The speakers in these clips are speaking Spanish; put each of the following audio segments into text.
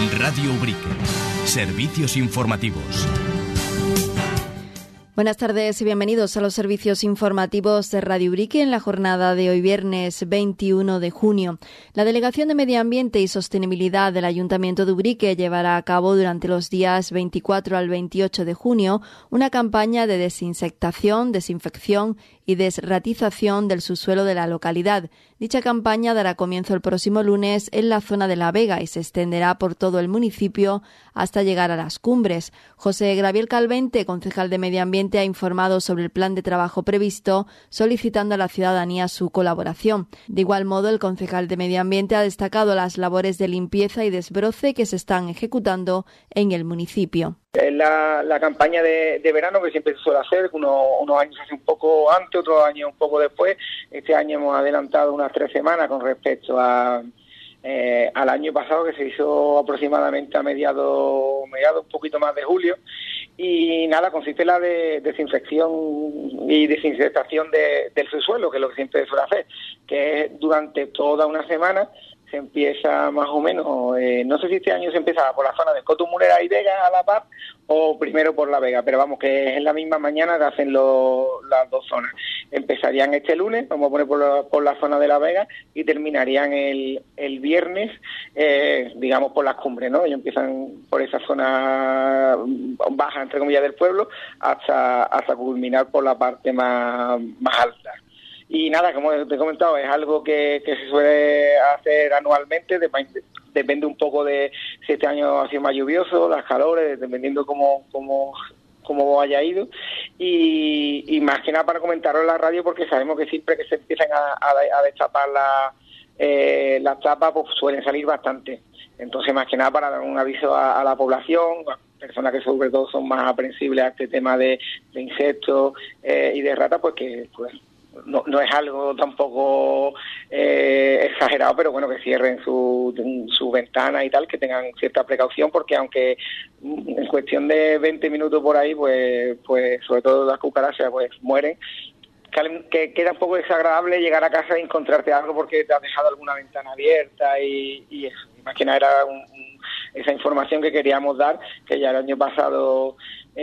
Radio Ubrique. Servicios informativos. Buenas tardes y bienvenidos a los servicios informativos de Radio Ubrique en la jornada de hoy viernes 21 de junio. La Delegación de Medio Ambiente y Sostenibilidad del Ayuntamiento de Ubrique llevará a cabo durante los días 24 al 28 de junio una campaña de desinsectación, desinfección y desratización del subsuelo de la localidad. Dicha campaña dará comienzo el próximo lunes en la zona de La Vega y se extenderá por todo el municipio hasta llegar a las cumbres. José Gabriel Calvente, concejal de Medio Ambiente, ha informado sobre el plan de trabajo previsto, solicitando a la ciudadanía su colaboración. De igual modo, el concejal de Medio Ambiente ha destacado las labores de limpieza y desbroce que se están ejecutando en el municipio. Es la campaña de verano que siempre se suele hacer, unos años hace un poco antes, otros años un poco después. Este año hemos adelantado unas 3 semanas con respecto al año pasado, que se hizo aproximadamente a mediados un poquito más de julio. Y nada, consiste en la desinfección y desinfectación del subsuelo, que es lo que siempre suele hacer, que es durante toda una semana. Se empieza más o menos, no sé si este año se empezaba por la zona de Cotumulera y Vega a la par, o primero por La Vega, pero vamos, que es en la misma mañana que hacen las dos zonas. Empezarían este lunes, vamos a poner por la zona de La Vega, y terminarían el viernes, digamos, por las cumbres, ¿no? Ellos empiezan por esa zona baja, entre comillas, del pueblo, hasta culminar por la parte más alta. Y nada, como te he comentado, es algo que se suele hacer anualmente, depende un poco de si este año ha sido más lluvioso, las calores, dependiendo cómo haya ido. Y más que nada para comentarlo en la radio, porque sabemos que siempre que se empiezan a destapar las tapas, pues suelen salir bastante. Entonces, más que nada para dar un aviso a la población, a personas que sobre todo son más aprensibles a este tema de insectos y de ratas, pues que no es algo tampoco exagerado, pero bueno, que cierren su ventana y tal, que tengan cierta precaución, porque aunque en cuestión de 20 minutos por ahí, pues sobre todo las cucarachas pues mueren, que queda un poco desagradable llegar a casa y encontrarte algo porque te has dejado alguna ventana abierta y eso. Más que nada era esa información que queríamos dar, que ya el año pasado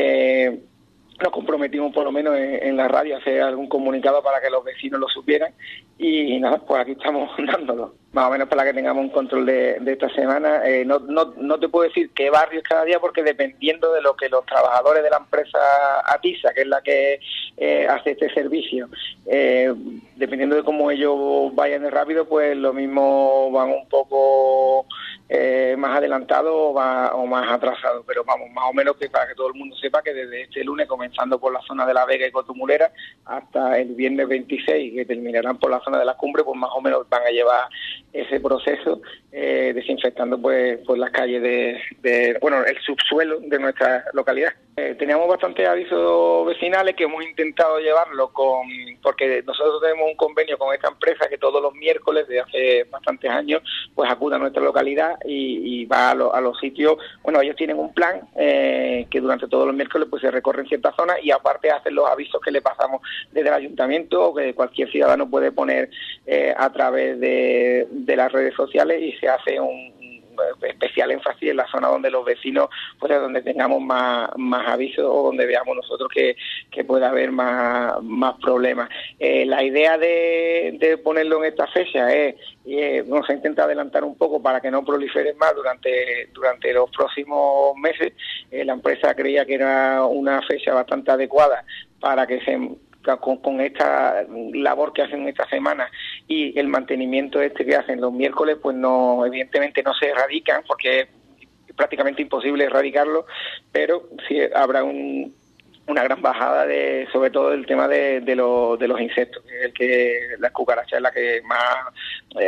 nos comprometimos por lo menos en la radio a hacer algún comunicado para que los vecinos lo supieran, y nada, pues aquí estamos dándolo, más o menos para que tengamos un control de esta semana. No te puedo decir qué barrios cada día, porque dependiendo de lo que los trabajadores de la empresa ATISA, que es la que hace este servicio, dependiendo de cómo ellos vayan de rápido, pues lo mismo van un poco más adelantado o más atrasado, pero vamos, más o menos, que para que todo el mundo sepa que desde este lunes, comenzando por la zona de La Vega y Cotumulera, hasta el viernes 26, que terminarán por la zona de las cumbres, pues más o menos van a llevar ese proceso desinfectando pues las calles el subsuelo de nuestra localidad. Teníamos bastantes avisos vecinales que hemos intentado llevarlo porque nosotros tenemos un convenio con esta empresa que todos los miércoles de hace bastantes años pues acude a nuestra localidad y va a los sitios. Bueno, ellos tienen un plan que durante todos los miércoles pues se recorren ciertas zonas, y aparte hacen los avisos que le pasamos desde el ayuntamiento, o que cualquier ciudadano puede poner a través de las redes sociales, y se hace un especial énfasis en la zona donde los vecinos, pues donde tengamos más avisos, o donde veamos nosotros que puede haber más problemas. La idea de ponerlo en esta fecha es, vamos a intentar adelantar un poco para que no proliferen más durante los próximos meses. La empresa creía que era una fecha bastante adecuada para que con esta labor que hacen esta semana y el mantenimiento que hacen los miércoles, pues no, evidentemente no se erradican, porque es prácticamente imposible erradicarlo, pero sí habrá una gran bajada sobre todo el tema de los insectos, la cucaracha es la que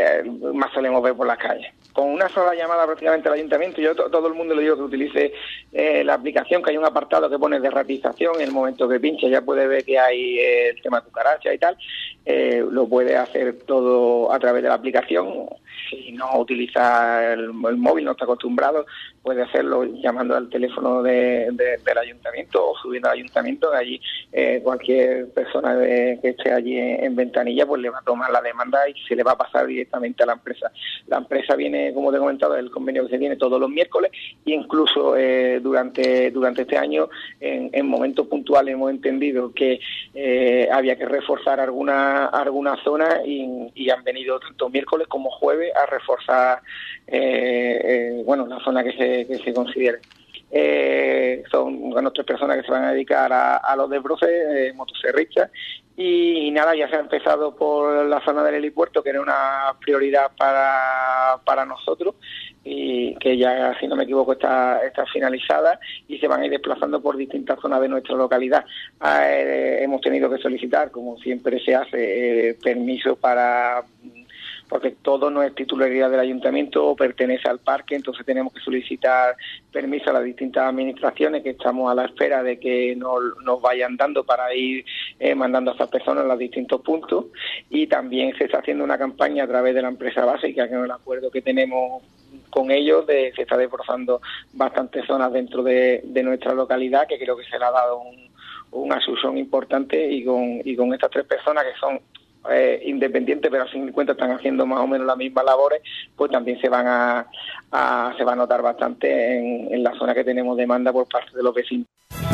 más solemos ver por las calles. Con una sola llamada prácticamente al ayuntamiento, yo todo el mundo le digo que utilice la aplicación, que hay un apartado que pone de ratización. En el momento que pinche ya puede ver que hay el tema de cucaracha y tal. Lo puede hacer todo a través de la aplicación. Si no utiliza el móvil, no está acostumbrado, puede hacerlo llamando al teléfono del ayuntamiento o subiendo al ayuntamiento. De allí cualquier persona que esté allí en ventanilla pues le va a tomar la demanda y se le va a pasar directamente a la empresa. La empresa viene, como te he comentado, el convenio que se tiene todos los miércoles, e incluso durante este año en momentos puntuales hemos entendido que había que reforzar alguna zona y han venido tanto miércoles como jueves a reforzar la zona que se considere. Son 3 personas que se van a dedicar a los desbroces, motoserristas, y nada, ya se ha empezado por la zona del helipuerto, que era una prioridad para nosotros, y que ya, si no me equivoco, está finalizada, y se van a ir desplazando por distintas zonas de nuestra localidad. Hemos tenido que solicitar, como siempre se hace, permiso porque todo no es titularidad del ayuntamiento o pertenece al parque, entonces tenemos que solicitar permiso a las distintas administraciones, que estamos a la espera de que nos vayan dando para ir mandando a estas personas a los distintos puntos. Y también se está haciendo una campaña a través de la empresa básica, que es el acuerdo que tenemos con ellos, se está desbrozando bastantes zonas dentro de nuestra localidad, que creo que se le ha dado un asusión importante, y con estas 3 personas que son independientes, pero a fin de cuentas están haciendo más o menos las mismas labores, pues también se va a notar bastante en la zona que tenemos demanda por parte de los vecinos.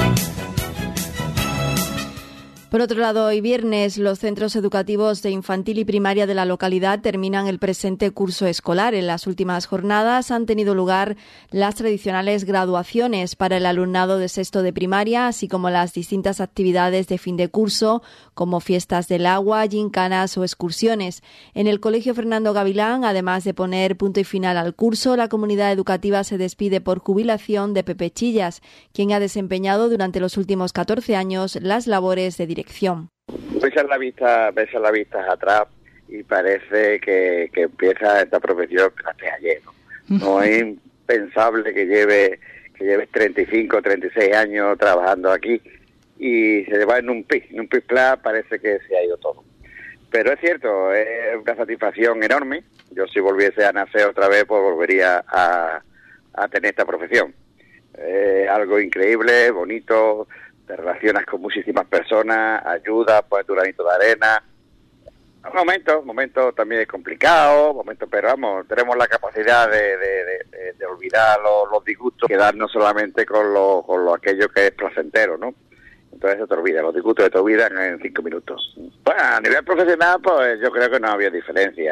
Por otro lado, hoy viernes, los centros educativos de infantil y primaria de la localidad terminan el presente curso escolar. En las últimas jornadas han tenido lugar las tradicionales graduaciones para el alumnado de sexto de primaria, así como las distintas actividades de fin de curso, como fiestas del agua, gincanas o excursiones. En el Colegio Fernando Gavilán, además de poner punto y final al curso, la comunidad educativa se despide por jubilación de Pepe Chillas, quien ha desempeñado durante los últimos 14 años las labores de dirección. Ves a la vista atrás y parece que empieza esta profesión hace ayer, ¿no? No es impensable que lleves 35, 36 años trabajando aquí y se va en un pis parece que se ha ido todo. Pero es cierto, es una satisfacción enorme. Yo, si volviese a nacer otra vez, pues volvería a tener esta profesión. Algo increíble, bonito. Te relacionas con muchísimas personas, ayudas, pones tu granito de arena. Momentos también es complicado, pero vamos, tenemos la capacidad de olvidar los disgustos, quedarnos solamente con aquello que es placentero, ¿no? Entonces se te olvida, los disgustos de tu vida en 5 minutos. Bueno, a nivel profesional, pues yo creo que no había diferencia.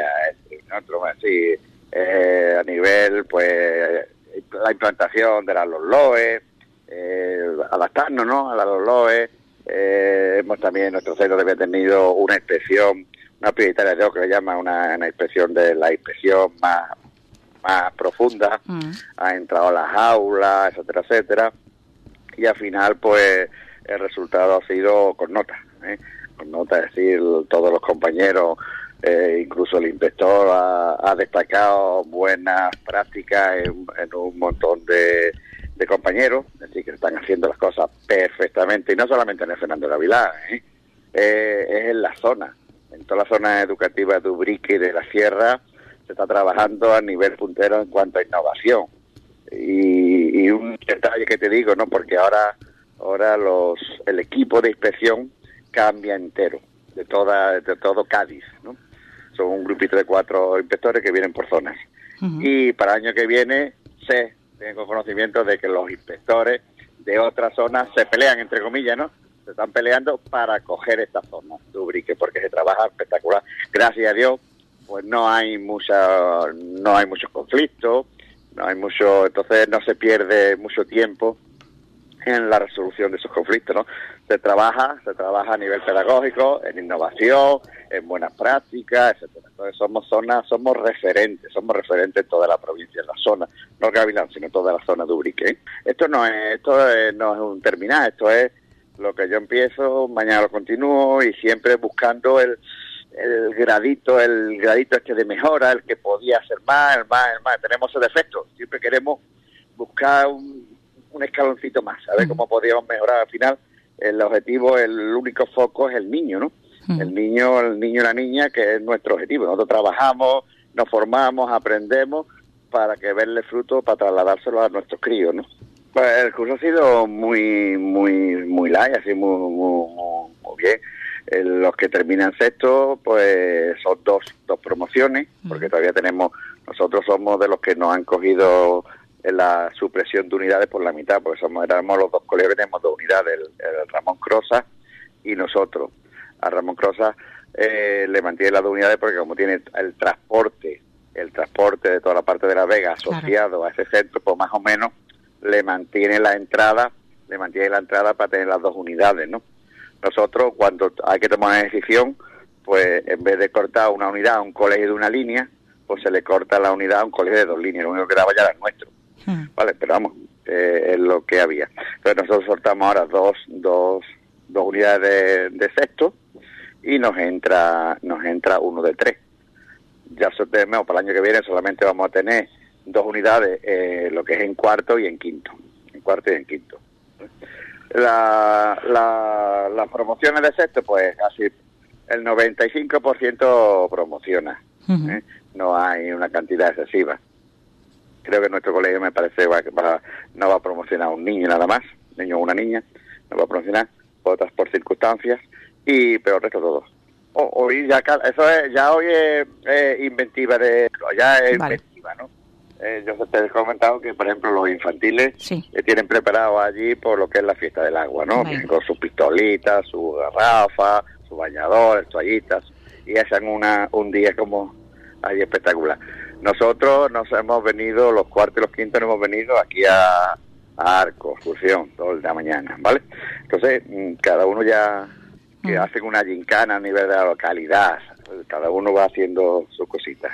A nivel, pues, la implantación de las LOE, adaptarnos, ¿no?, a la LOE. Hemos también, nuestro centro había tenido una inspección, una prioritaria, creo que le llama una inspección la inspección más profunda. Ha entrado a las aulas, etcétera, y al final, pues, el resultado ha sido con nota, es decir, todos los compañeros, incluso el inspector ha destacado buenas prácticas en un montón de compañeros, es decir, que están haciendo las cosas perfectamente, y no solamente en el Fernando Gavilán, es en la zona, en toda la zona educativa de Ubrique y de la Sierra se está trabajando a nivel puntero en cuanto a innovación. Y un detalle que te digo, ¿no?, porque ahora el equipo de inspección cambia entero, de todo Cádiz, ¿no? Son un grupito de 4 inspectores que vienen por zonas. Y para el año que viene tengo conocimiento de que los inspectores de otras zonas se pelean, entre comillas, ¿no? Se están peleando para coger esta zona de Ubrique, porque se trabaja espectacular. Gracias a Dios, pues no hay muchos conflictos, entonces no se pierde mucho tiempo en la resolución de esos conflictos, ¿no? Se trabaja a nivel pedagógico, en innovación, en buenas prácticas, etcétera. Entonces somos referentes en toda la provincia, en la zona, no Gavilán, sino toda la zona de Ubrique. Esto no es un terminar, esto es lo que yo empiezo, mañana lo continúo, y siempre buscando el gradito este de mejora, el que podía hacer más. Tenemos ese defecto, siempre queremos buscar un escaloncito más, a ver cómo podríamos mejorar. Al final, el objetivo, el único foco es el niño, ¿no? El niño y la niña, que es nuestro objetivo. Nosotros trabajamos, nos formamos, aprendemos para que verle fruto, para trasladárselo a nuestros críos, ¿no? Pues el curso ha sido muy light, así muy bien. Los que terminan sexto, pues son dos promociones, porque todavía nosotros somos de los que nos han cogido en la supresión de unidades por la mitad, porque éramos los dos colegios que tenemos 2 unidades, el Ramón Crosas y nosotros. A Ramón Crosas le mantiene las 2 unidades porque como tiene el transporte de toda la parte de La Vega asociado a ese centro, pues más o menos le mantiene la entrada para tener las 2 unidades, ¿no? Nosotros, cuando hay que tomar una decisión, pues en vez de cortar una unidad a un colegio de una línea, pues se le corta la unidad a un colegio de 2 líneas. Lo único que daba ya era el nuestro. Vale, pero vamos, es lo que había. Entonces nosotros soltamos ahora dos unidades de sexto y nos entra uno de 3. Ya sorteamos para el año que viene, solamente vamos a tener 2 unidades, lo que es en cuarto y en quinto. Las promociones de sexto, pues casi el 95% promociona. No hay una cantidad excesiva. Creo que nuestro colegio, me parece, no va a promocionar a un niño nada más, niño o una niña, no va a promocionar, otras por circunstancias, pero el resto todo. Hoy ya hoy es inventiva inventiva, ¿no? Yo te he comentado que, por ejemplo, los infantiles tienen preparado allí por lo que es la fiesta del agua, ¿no? Vienen con sus pistolitas, sus garrafas, sus bañadores, toallitas, y hacen un día como allí espectacular. Nosotros nos hemos venido, los cuartos y los quintos nos hemos venido aquí a Arco, excursión, todo el día de mañana, ¿vale? Entonces, cada uno ya que hacen una gincana a nivel de la localidad, cada uno va haciendo sus cositas,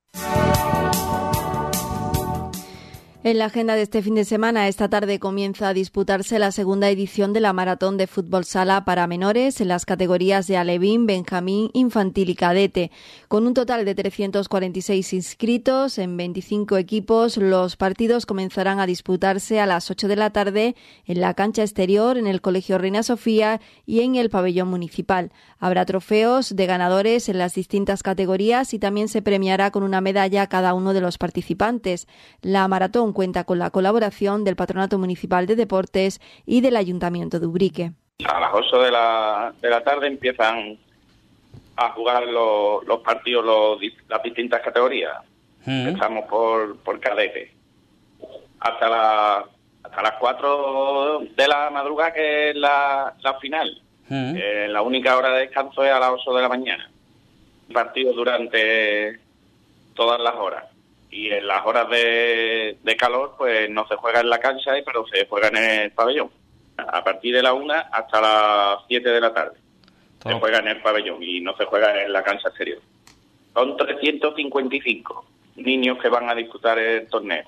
En la agenda de este fin de semana, esta tarde comienza a disputarse la segunda edición de la Maratón de Fútbol Sala para menores en las categorías de alevín, benjamín, infantil y cadete. Con un total de 346 inscritos en 25 equipos, los partidos comenzarán a disputarse a las 8 de la tarde en la cancha exterior, en el Colegio Reina Sofía y en el pabellón municipal. Habrá trofeos de ganadores en las distintas categorías y también se premiará con una medalla a cada uno de los participantes. La maratón cuenta con la colaboración del Patronato Municipal de Deportes y del Ayuntamiento de Ubrique. A las 8 de la tarde empiezan a jugar los partidos, las distintas categorías. Empezamos por cadete. Hasta las 4 de la madrugada, que es la final. La única hora de descanso es a las 8 de la mañana. Partidos durante todas las horas. Y en las horas de calor, pues no se juega en la cancha, pero se juega en el pabellón. A partir de la 1 hasta las 7 de la tarde. Se juega en el pabellón y no se juega en la cancha exterior. Son 355 niños que van a disputar el torneo.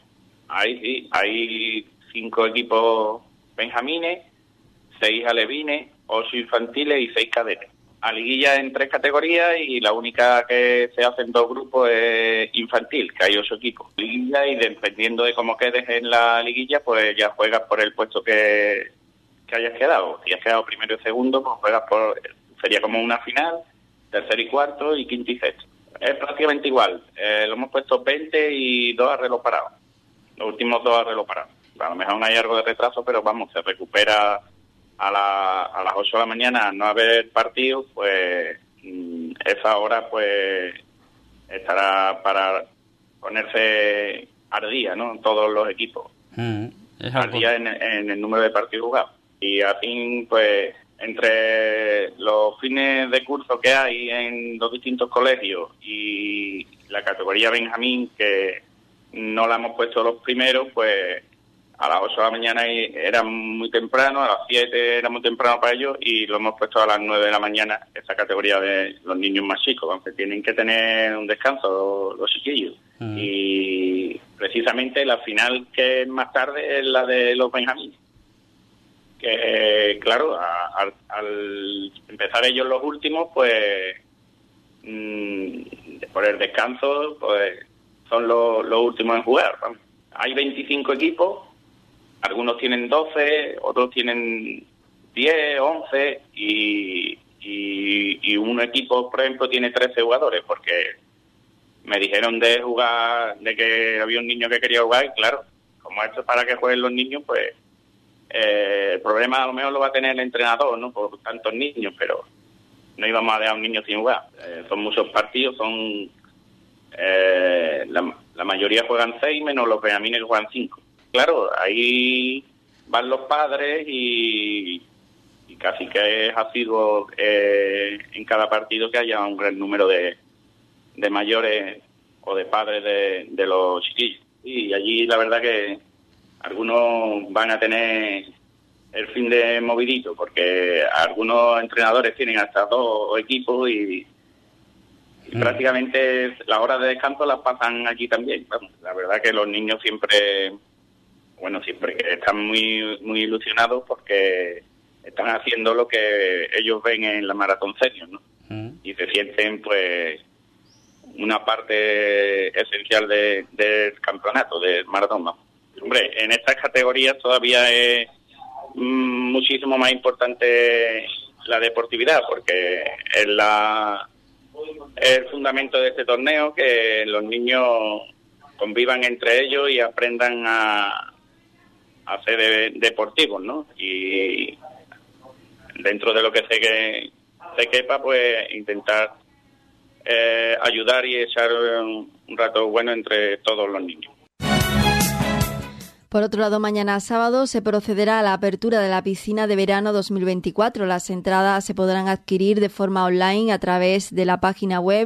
Hay 5 equipos benjamines, 6 alevines, 8 infantiles y 6 cadetes. A liguilla en 3 categorías y la única que se hace en 2 grupos es infantil, que hay 8 equipos. Liguilla, y dependiendo de cómo quedes en la liguilla, pues ya juegas por el puesto que hayas quedado. Si has quedado primero y segundo, pues juegas sería como una final, tercero y cuarto y quinto y sexto. Es prácticamente igual. Lo hemos puesto 20 y 2 a reloj parado. Los últimos 2 a reloj parado. A lo mejor no hay algo de retraso, pero vamos, se recupera a las 8 de la mañana. No haber partido, pues esa hora pues estará para ponerse al día, ¿no? Todos los equipos. Al día en el número de partidos jugados. Y así, pues, entre los fines de curso que hay en los distintos colegios y la categoría Benjamín, que no la hemos puesto los primeros, pues a las 8 de la mañana era muy temprano, a las 7 era muy temprano para ellos, y lo hemos puesto a las 9 de la mañana, esa categoría de los niños más chicos, aunque tienen que tener un descanso los chiquillos. Y precisamente la final, que es más tarde, es la de los benjamines. Que claro, al empezar ellos los últimos, pues por el descanso, pues son los últimos en jugar. Hay 25 equipos, algunos tienen 12, otros tienen 10, 11 y un equipo, por ejemplo, tiene 13 jugadores, porque me dijeron de que había un niño que quería jugar, y claro, como esto es para que jueguen los niños, pues el problema a lo mejor lo va a tener el entrenador, ¿no? Por tantos niños, pero no íbamos a dejar a un niño sin jugar. Son muchos partidos, la mayoría juegan 6, menos los benjamines que juegan 5. Claro, ahí van los padres y casi que es asiduo en cada partido que haya un gran número de mayores o de padres de los chiquillos. Y allí la verdad que algunos van a tener el fin de movidito, porque algunos entrenadores tienen hasta 2 equipos y prácticamente las horas de descanso las pasan allí también. Bueno, la verdad que los niños siempre están muy, muy ilusionados porque están haciendo lo que ellos ven en la Maratón Senior, ¿no? Y se sienten pues una parte esencial del campeonato, del maratón, ¿no? Hombre, en estas categorías todavía es muchísimo más importante la deportividad, porque es el fundamento de este torneo, que los niños convivan entre ellos y aprendan a ser deportivos, ¿no? Y dentro de lo que se quepa, pues intentar ayudar y echar un rato bueno entre todos los niños. Por otro lado, mañana sábado se procederá a la apertura de la piscina de verano 2024. Las entradas se podrán adquirir de forma online a través de la página web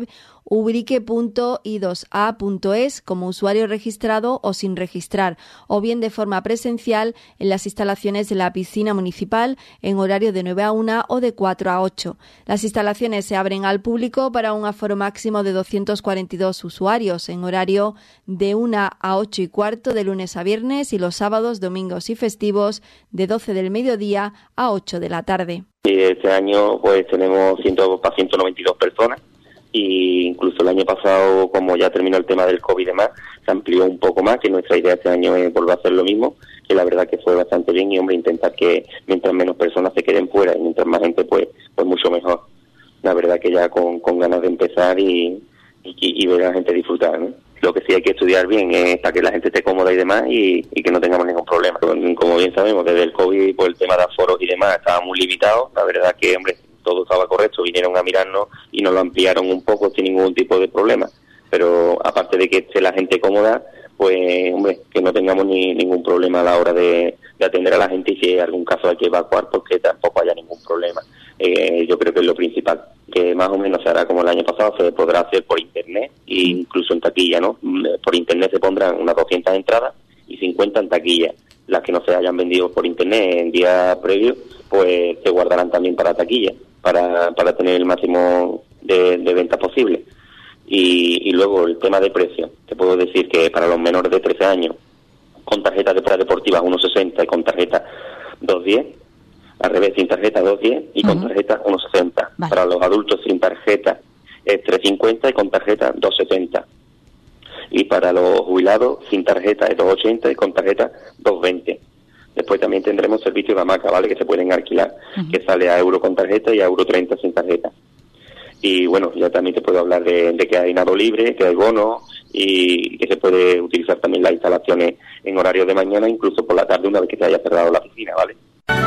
ubrique.i2a.es como usuario registrado o sin registrar, o bien de forma presencial en las instalaciones de la piscina municipal en horario de 9 a 1 o de 4 a 8. Las instalaciones se abren al público para un aforo máximo de 242 usuarios en horario de 1 a 8 y cuarto de lunes a viernes y los sábados, domingos y festivos de 12 del mediodía a 8 de la tarde. Este año pues tenemos 192 personas. Y incluso el año pasado, como ya terminó el tema del COVID y demás, se amplió un poco más, que nuestra idea este año es volver a hacer lo mismo, que la verdad que fue bastante bien y, hombre, intentar que mientras menos personas se queden fuera y mientras más gente, pues mucho mejor. La verdad que ya con ganas de empezar y ver a la gente disfrutar, ¿no? Lo que sí hay que estudiar bien es para que la gente esté cómoda y demás y que no tengamos ningún problema. Como bien sabemos, desde el COVID, pues el tema de aforos y demás estaba muy limitado. La verdad que, hombre, todo estaba correcto, vinieron a mirarnos y nos lo ampliaron un poco sin ningún tipo de problema. Pero aparte de que esté la gente cómoda, pues, hombre, que no tengamos ningún problema a la hora de atender a la gente, y si hay algún caso hay que evacuar, pues que tampoco haya ningún problema. Yo creo que es lo principal, que más o menos se hará como el año pasado, se podrá hacer por internet e incluso en taquilla, ¿no? Por internet se pondrán unas 200 entradas y 50 en taquilla. Las que no se hayan vendido por internet en día previo, pues se guardarán también para taquilla, para tener el máximo de venta posible. Y luego el tema de precio, te puedo decir que para los menores de 13 años, con tarjeta deportiva 1,60 y con tarjeta 2,10, al revés, sin tarjeta 2,10 y con tarjeta 1,60. Vale. Para los adultos sin tarjeta es 3,50 y con tarjeta 2,70. Y para los jubilados sin tarjeta es 2,80 y con tarjeta 2,20. Después también tendremos servicios de hamaca, ¿vale?, que se pueden alquilar, que sale a euro con tarjeta y a euro 30 sin tarjeta. Y bueno, ya también te puedo hablar de que hay nado libre, que hay bonos y que se puede utilizar también las instalaciones en horario de mañana, incluso por la tarde una vez que se haya cerrado la piscina, ¿vale?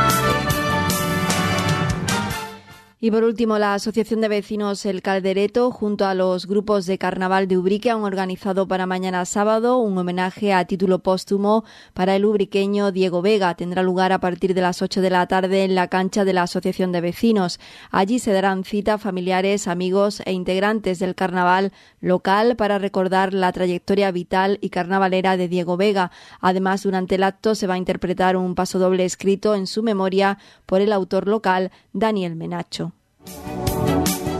Y por último, la Asociación de Vecinos El Caldereto, junto a los grupos de Carnaval de Ubrique, han organizado para mañana sábado un homenaje a título póstumo para el ubriqueño Diego Vega. Tendrá lugar a partir de las 8 de la tarde en la cancha de la Asociación de Vecinos. Allí se darán cita familiares, amigos e integrantes del carnaval local para recordar la trayectoria vital y carnavalera de Diego Vega. Además, durante el acto se va a interpretar un pasodoble escrito en su memoria por el autor local Daniel Menacho.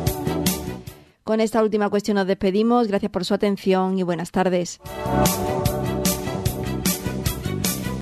Con esta última cuestión nos despedimos. Gracias por su atención y buenas tardes.